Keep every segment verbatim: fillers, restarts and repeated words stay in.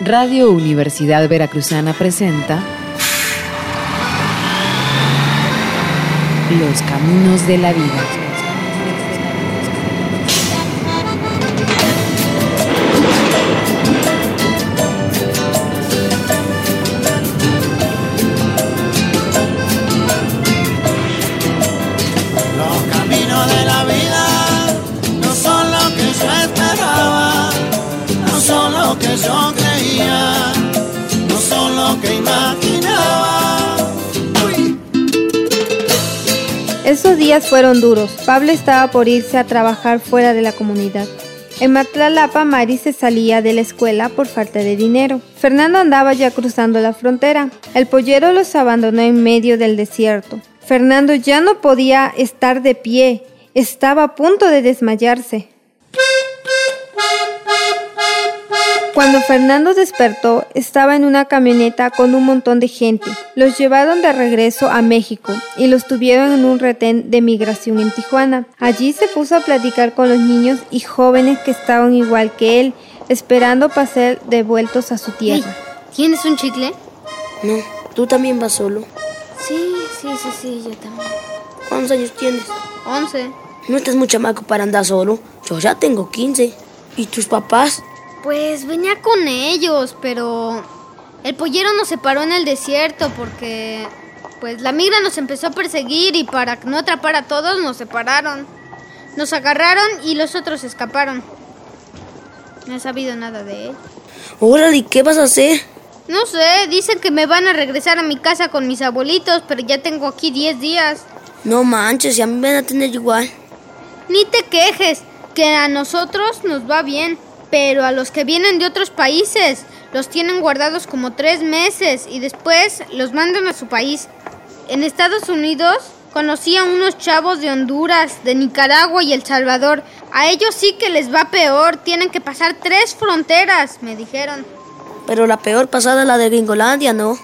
Radio Universidad Veracruzana presenta Los Caminos de la Vida. Yo creía, no son lo que imaginaba. Uy. Esos días fueron duros. Pablo estaba por irse a trabajar fuera de la comunidad. En Matlalapa, Mari se salía de la escuela por falta de dinero. Fernando andaba ya cruzando la frontera. El pollero los abandonó en medio del desierto. Fernando ya no podía estar de pie. Estaba a punto de desmayarse. Cuando Fernando despertó, estaba en una camioneta con un montón de gente. Los llevaron de regreso a México y los tuvieron en un retén de migración en Tijuana. Allí se puso a platicar con los niños y jóvenes que estaban igual que él, esperando para ser devueltos a su tierra. Hey, ¿tienes un chicle? No, ¿tú también vas solo? Sí, sí, sí, sí, yo también. ¿Cuántos años tienes? Once. No estás muy chamaco para andar solo. Yo ya tengo quince. ¿Y tus papás? Pues venía con ellos, pero el pollero nos separó en el desierto porque pues la migra nos empezó a perseguir y para no atrapar a todos nos separaron. Nos agarraron y los otros escaparon. No he sabido nada de él. Órale, ¿y qué vas a hacer? No sé, dicen que me van a regresar a mi casa con mis abuelitos, pero ya tengo aquí diez días. No manches, y a mí me van a tener igual. Ni te quejes, que a nosotros nos va bien. Pero a los que vienen de otros países los tienen guardados como tres meses y después los mandan a su país. En Estados Unidos conocí a unos chavos de Honduras, de Nicaragua y El Salvador. A ellos sí que les va peor, tienen que pasar tres fronteras, me dijeron. Pero la peor pasada es la de Gringolandia, ¿no?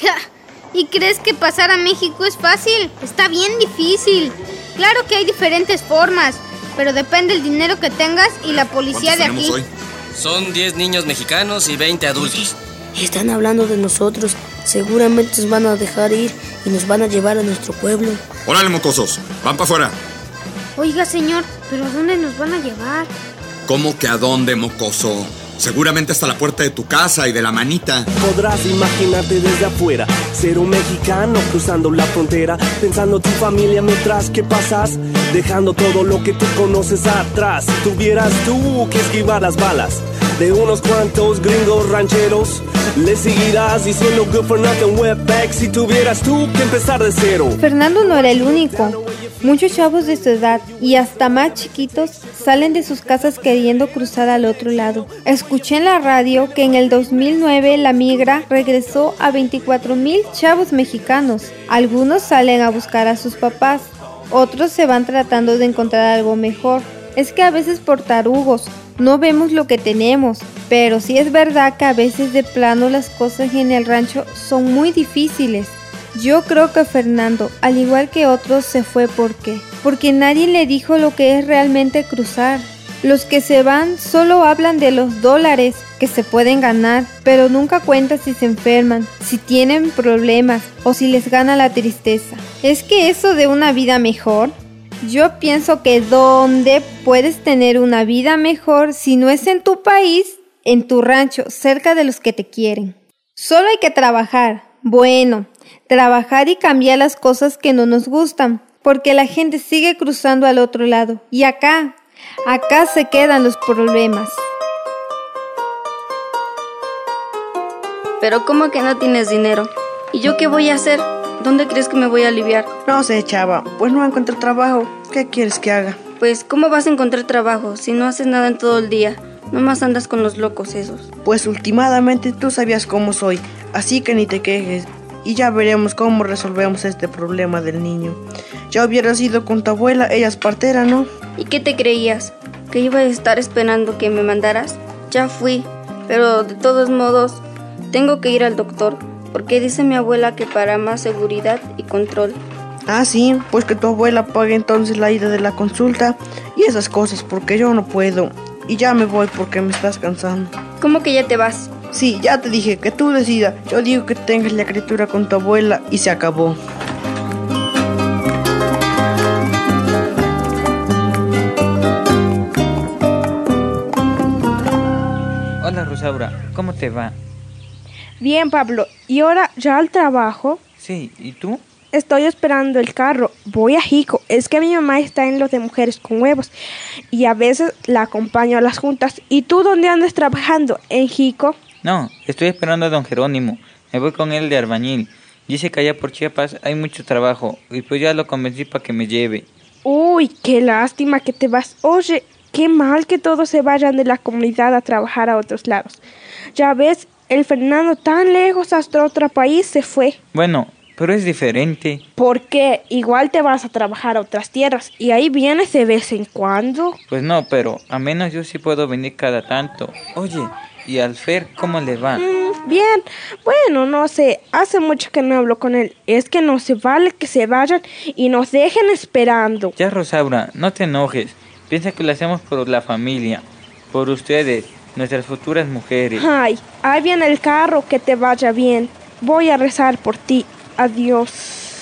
¿Y crees que pasar a México es fácil? Está bien difícil. Claro que hay diferentes formas, pero depende del dinero que tengas y la policía de aquí. Hoy? Son diez niños mexicanos y veinte adultos. Están hablando de nosotros. Seguramente nos van a dejar ir y nos van a llevar a nuestro pueblo. ¡Órale, mocosos! ¡Van para afuera! Oiga, señor, ¿pero a dónde nos van a llevar? ¿Cómo que a dónde, mocoso? Seguramente hasta la puerta de tu casa y de la manita. Podrás imaginarte desde afuera, ser un mexicano cruzando la frontera, pensando tu familia mientras que pasas, dejando todo lo que tú conoces atrás. Tuvieras tú que esquivar las balas de unos cuantos gringos rancheros. Le seguirás diciendo good for nothing wetback si tuvieras tú que empezar de cero. Fernando no era el único. Muchos chavos de su edad y hasta más chiquitos salen de sus casas queriendo cruzar al otro lado. Escuché en la radio que en el dos mil nueve la migra regresó a veinticuatro mil chavos mexicanos. Algunos salen a buscar a sus papás, otros se van tratando de encontrar algo mejor. Es que a veces por tarugos no vemos lo que tenemos, pero sí es verdad que a veces de plano las cosas en el rancho son muy difíciles. Yo creo que Fernando, al igual que otros, se fue ¿por qué? Porque nadie le dijo lo que es realmente cruzar. Los que se van solo hablan de los dólares que se pueden ganar, pero nunca cuentan si se enferman, si tienen problemas o si les gana la tristeza. ¿Es que eso de una vida mejor? Yo pienso que ¿dónde puedes tener una vida mejor si no es en tu país, en tu rancho, cerca de los que te quieren? Solo hay que trabajar. Bueno, trabajar y cambiar las cosas que no nos gustan, porque la gente sigue cruzando al otro lado. Y acá, acá se quedan los problemas. Pero ¿cómo que no tienes dinero? ¿Y yo qué voy a hacer? ¿Dónde crees que me voy a aliviar? No sé, chava, pues no encuentro trabajo. ¿Qué quieres que haga? Pues, ¿cómo vas a encontrar trabajo si no haces nada en todo el día? Nomás andas con los locos esos. Pues últimamente tú sabías cómo soy, así que ni te quejes. Y ya veremos cómo resolvemos este problema del niño. Ya hubieras ido con tu abuela, ella es partera, ¿no? ¿Y qué te creías? ¿Que iba a estar esperando que me mandaras? Ya fui, pero de todos modos tengo que ir al doctor, porque dice mi abuela que para más seguridad y control. Ah, sí, pues que tu abuela pague entonces la ida de la consulta y esas cosas, porque yo no puedo. Y ya me voy porque me estás cansando. ¿Cómo que ya te vas? Sí, ya te dije que tú decidas. Yo digo que tengas la escritura con tu abuela y se acabó. Hola Rosaura, ¿cómo te va? Bien, Pablo. ¿Y ahora ya al trabajo? Sí, ¿y tú? Estoy esperando el carro. Voy a Jico. Es que mi mamá está en los de mujeres con huevos y a veces la acompaño a las juntas. ¿Y tú dónde andas trabajando? ¿En Jico? No, estoy esperando a don Jerónimo. Me voy con él de albañil. Dice que allá por Chiapas hay mucho trabajo y pues ya lo convencí para que me lleve. Uy, qué lástima que te vas. Oye, qué mal que todos se vayan de la comunidad a trabajar a otros lados. Ya ves, el Fernando tan lejos hasta otro país se fue. Bueno, pero es diferente. ¿Por qué? Igual te vas a trabajar a otras tierras y ahí vienes de vez en cuando. Pues no, pero a menos yo sí puedo venir cada tanto. Oye, ¿y al Fer cómo le va? Mm, bien, bueno, no sé, hace mucho que no hablo con él. Es que no se vale que se vayan y nos dejen esperando. Ya, Rosaura, no te enojes. Piensa que lo hacemos por la familia, por ustedes, nuestras futuras mujeres. Ay, ahí viene el carro, que te vaya bien. Voy a rezar por ti. Adiós.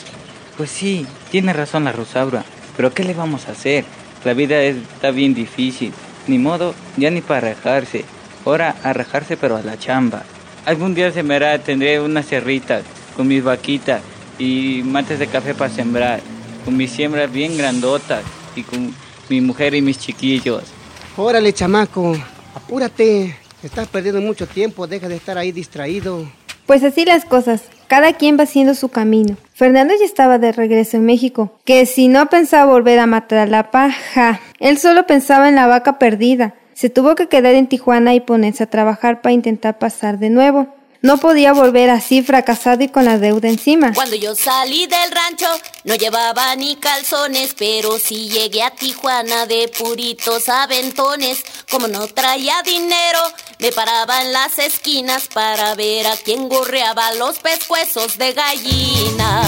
Pues sí, tiene razón la Rosaura, pero ¿qué le vamos a hacer? La vida es, está bien difícil, ni modo, ya ni para rajarse. Ahora a rajarse pero a la chamba. Algún día se me hará, tendré unas cerritas con mis vaquitas y mates de café para sembrar, con mis siembras bien grandotas y con mi mujer y mis chiquillos. Órale, chamaco, apúrate, estás perdiendo mucho tiempo, deja de estar ahí distraído. Pues así las cosas, cada quien va haciendo su camino. Fernando ya estaba de regreso en México, que si no pensaba volver a Matalapa, ja, él solo pensaba en la vaca perdida. Se tuvo que quedar en Tijuana y ponerse a trabajar para intentar pasar de nuevo. No podía volver así fracasado y con la deuda encima. Cuando yo salí del rancho no llevaba ni calzones, pero sí llegué a Tijuana de puritos aventones. Como no traía dinero, me paraba en las esquinas para ver a quién gorreaba los pescuezos de gallina.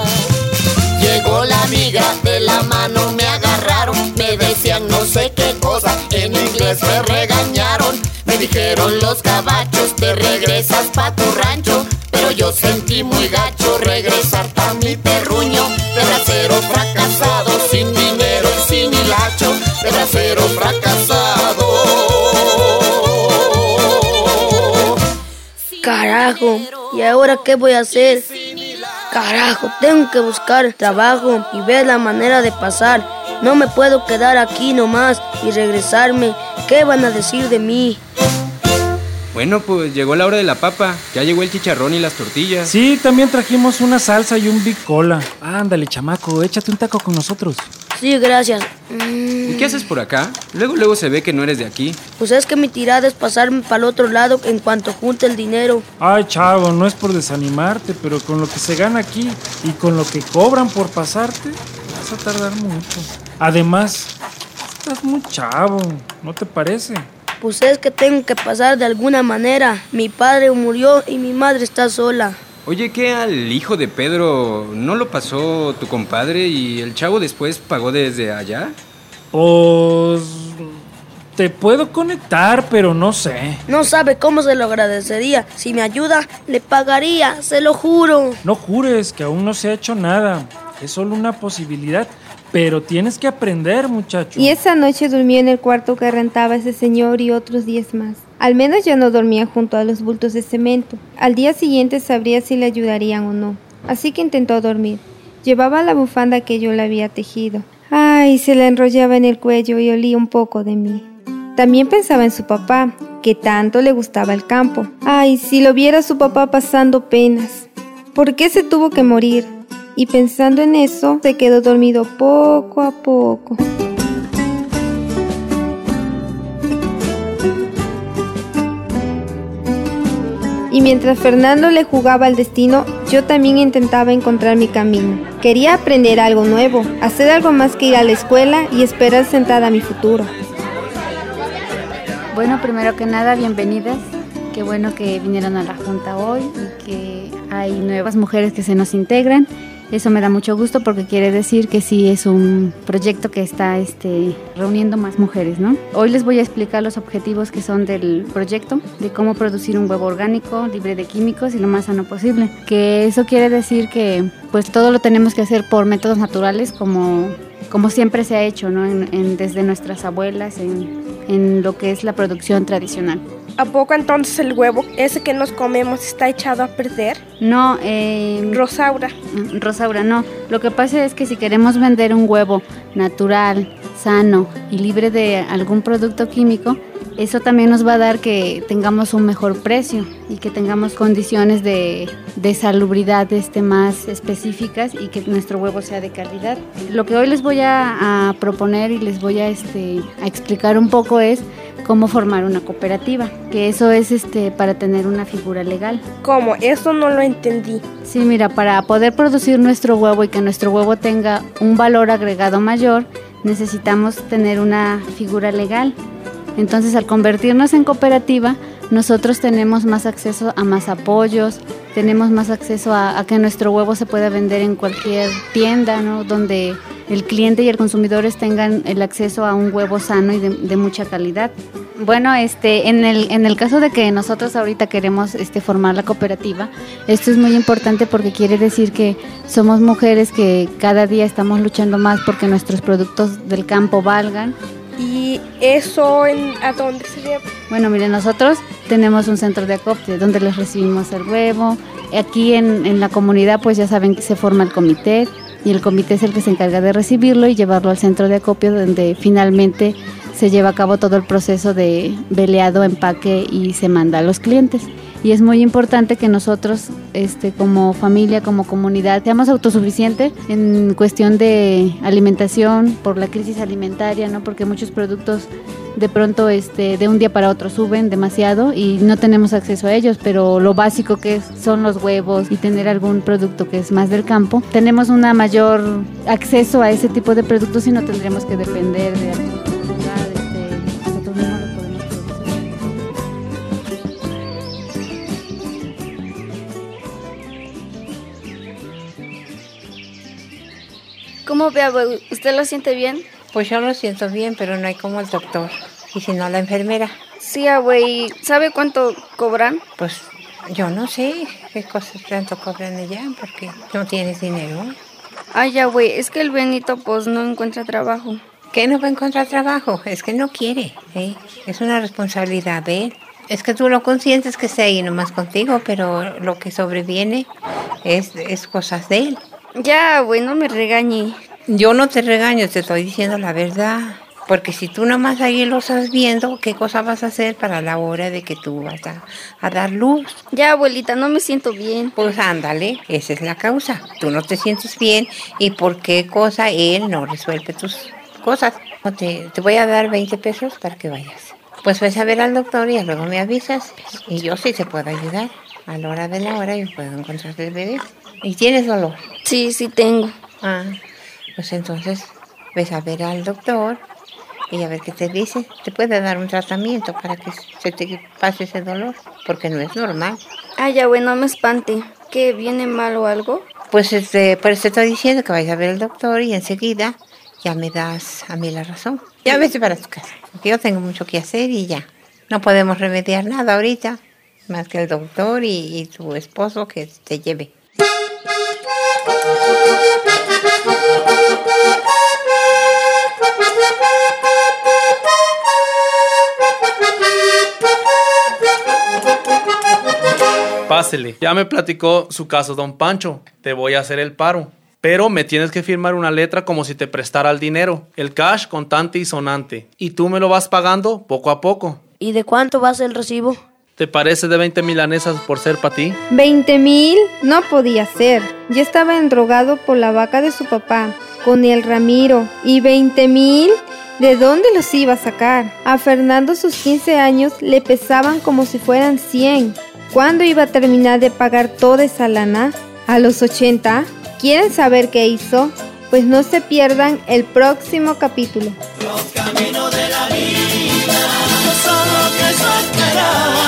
Llegó la migra, de la mano me agarraron, me decían no sé qué cosa, en inglés me regañaron. Me dijeron los gabachos, te regresas pa' tu rancho, pero yo sentí muy gacho regresar pa' mi terruño. De bracero fracasado, sin dinero y sin hilacho, de bracero fracasado. Carajo, ¿y ahora qué voy a hacer? Carajo, tengo que buscar trabajo y ver la manera de pasar. No me puedo quedar aquí nomás y regresarme. ¿Qué van a decir de mí? Bueno, pues llegó la hora de la papa. Ya llegó el chicharrón y las tortillas. Sí, también trajimos una salsa y un Big Cola. Ándale, chamaco, échate un taco con nosotros. Sí, gracias. Mm. ¿Y qué haces por acá? Luego, luego se ve que no eres de aquí. Pues es que mi tirada es pasarme para el otro lado en cuanto junte el dinero. Ay, chavo, no es por desanimarte, pero con lo que se gana aquí y con lo que cobran por pasarte, vas a tardar mucho. Además, estás muy chavo, ¿no te parece? Pues es que tengo que pasar de alguna manera. Mi padre murió y mi madre está sola. Oye, ¿qué al hijo de Pedro no lo pasó tu compadre y el chavo después pagó desde allá? Pues... te puedo conectar, pero no sé. No sabe cómo se lo agradecería. Si me ayuda, le pagaría, se lo juro. No jures, que aún no se ha hecho nada. Es solo una posibilidad. Pero tienes que aprender, muchacho. Y esa noche durmió en el cuarto que rentaba ese señor y otros diez más. Al menos ya no dormía junto a los bultos de cemento. Al día siguiente sabría si le ayudarían o no. Así que intentó dormir. Llevaba la bufanda que yo le había tejido. Ay, se la enrollaba en el cuello y olía un poco de mí. También pensaba en su papá, que tanto le gustaba el campo. Ay, si lo viera su papá pasando penas. ¿Por qué se tuvo que morir? Y pensando en eso, se quedó dormido poco a poco. Y mientras Fernando le jugaba al destino, yo también intentaba encontrar mi camino. Quería aprender algo nuevo, hacer algo más que ir a la escuela y esperar sentada a mi futuro. Bueno, primero que nada, bienvenidas. Qué bueno que vinieron a la junta hoy y que hay nuevas mujeres que se nos integran. Eso me da mucho gusto porque quiere decir que sí es un proyecto que está este, reuniendo más mujeres, ¿no? Hoy les voy a explicar los objetivos que son del proyecto, de cómo producir un huevo orgánico, libre de químicos y lo más sano posible. Que eso quiere decir que pues todo lo tenemos que hacer por métodos naturales como, como siempre se ha hecho, ¿no? En, en, desde nuestras abuelas, en, en lo que es la producción tradicional. ¿A poco entonces el huevo, ese que nos comemos, está echado a perder? No, eh... Rosaura. Rosaura, no. Lo que pasa es que si queremos vender un huevo natural, sano y libre de algún producto químico, eso también nos va a dar que tengamos un mejor precio y que tengamos condiciones de, de salubridad este, más específicas y que nuestro huevo sea de calidad. Lo que hoy les voy a, a proponer y les voy a, este, a explicar un poco es cómo formar una cooperativa, que eso es este, para tener una figura legal. ¿Cómo? Eso no lo entendí. Sí, mira, para poder producir nuestro huevo y que nuestro huevo tenga un valor agregado mayor, necesitamos tener una figura legal. Entonces, al convertirnos en cooperativa, nosotros tenemos más acceso a más apoyos, tenemos más acceso a, a que nuestro huevo se pueda vender en cualquier tienda, ¿no? Donde el cliente y el consumidor tengan el acceso a un huevo sano y de, de mucha calidad. Bueno, este, en el, en el caso de que nosotros ahorita queremos este, formar la cooperativa, esto es muy importante porque quiere decir que somos mujeres que cada día estamos luchando más porque nuestros productos del campo valgan. ¿Y eso en, a dónde se lleva? Bueno, miren, nosotros tenemos un centro de acopio donde les recibimos el huevo. Aquí en, en la comunidad pues ya saben que se forma el comité y el comité es el que se encarga de recibirlo y llevarlo al centro de acopio donde finalmente se lleva a cabo todo el proceso de veleado, empaque y se manda a los clientes. Y es muy importante que nosotros, este, como familia, como comunidad, seamos autosuficientes en cuestión de alimentación por la crisis alimentaria, ¿no? Porque muchos productos de pronto este, de un día para otro suben demasiado y no tenemos acceso a ellos, pero lo básico que es, son los huevos y tener algún producto que es más del campo, tenemos un mayor acceso a ese tipo de productos y no tendremos que depender de algún lugar. ¿Cómo ve, abuelo? ¿Usted lo siente bien? Pues yo lo siento bien, pero no hay como el doctor. Y si no, la enfermera. Sí, abuelo. ¿Sabe cuánto cobran? Pues yo no sé qué cosas tanto cobran allá, porque no tienes dinero. Ay, abuelo, es que el Benito pues no encuentra trabajo. ¿Qué no va a encontrar trabajo? Es que no quiere, ¿eh? Es una responsabilidad de él. Es que tú lo consientes que esté ahí nomás contigo, pero lo que sobreviene es, es cosas de él. Ya, abuelo, no me regañe. Yo no te regaño, te estoy diciendo la verdad. Porque si tú nomás ahí lo estás viendo, ¿qué cosa vas a hacer para la hora de que tú vas a, a dar luz? Ya, abuelita, no me siento bien. Pues ándale, esa es la causa. Tú no te sientes bien y por qué cosa él no resuelve tus cosas. Te, te voy a dar veinte pesos para que vayas. Pues ves a ver al doctor y luego me avisas. Y yo sí te puedo ayudar. A la hora de la hora yo puedo encontrar el bebé. ¿Y tienes dolor? Sí, sí tengo. Ah, pues entonces ves a ver al doctor y a ver qué te dice. Te puede dar un tratamiento para que se te pase ese dolor, porque no es normal. Ay, ya, bueno, no me espante. ¿Que viene mal o algo? Pues este, por eso te estoy diciendo que vayas a ver al doctor y enseguida ya me das a mí la razón. Ya vete para tu casa, porque yo tengo mucho que hacer y ya. No podemos remediar nada ahorita, más que el doctor y, y tu esposo que te lleve. Pásele, ya me platicó su caso don Pancho, te voy a hacer el paro. Pero me tienes que firmar una letra como si te prestara el dinero, el cash contante y sonante. Y tú me lo vas pagando poco a poco. ¿Y de cuánto va a ser el recibo? ¿Te parece de veinte milanesas por ser para ti? ¿veinte mil? No podía ser. Ya estaba endrogado por la vaca de su papá, con el Ramiro. ¿Y veinte mil? ¿De dónde los iba a sacar? A Fernando sus quince años le pesaban como si fueran cien. ¿Cuándo iba a terminar de pagar toda esa lana? ¿A los ochenta? ¿Quieren saber qué hizo? Pues no se pierdan el próximo capítulo. Los caminos de la vida no son lo que yo esperaba.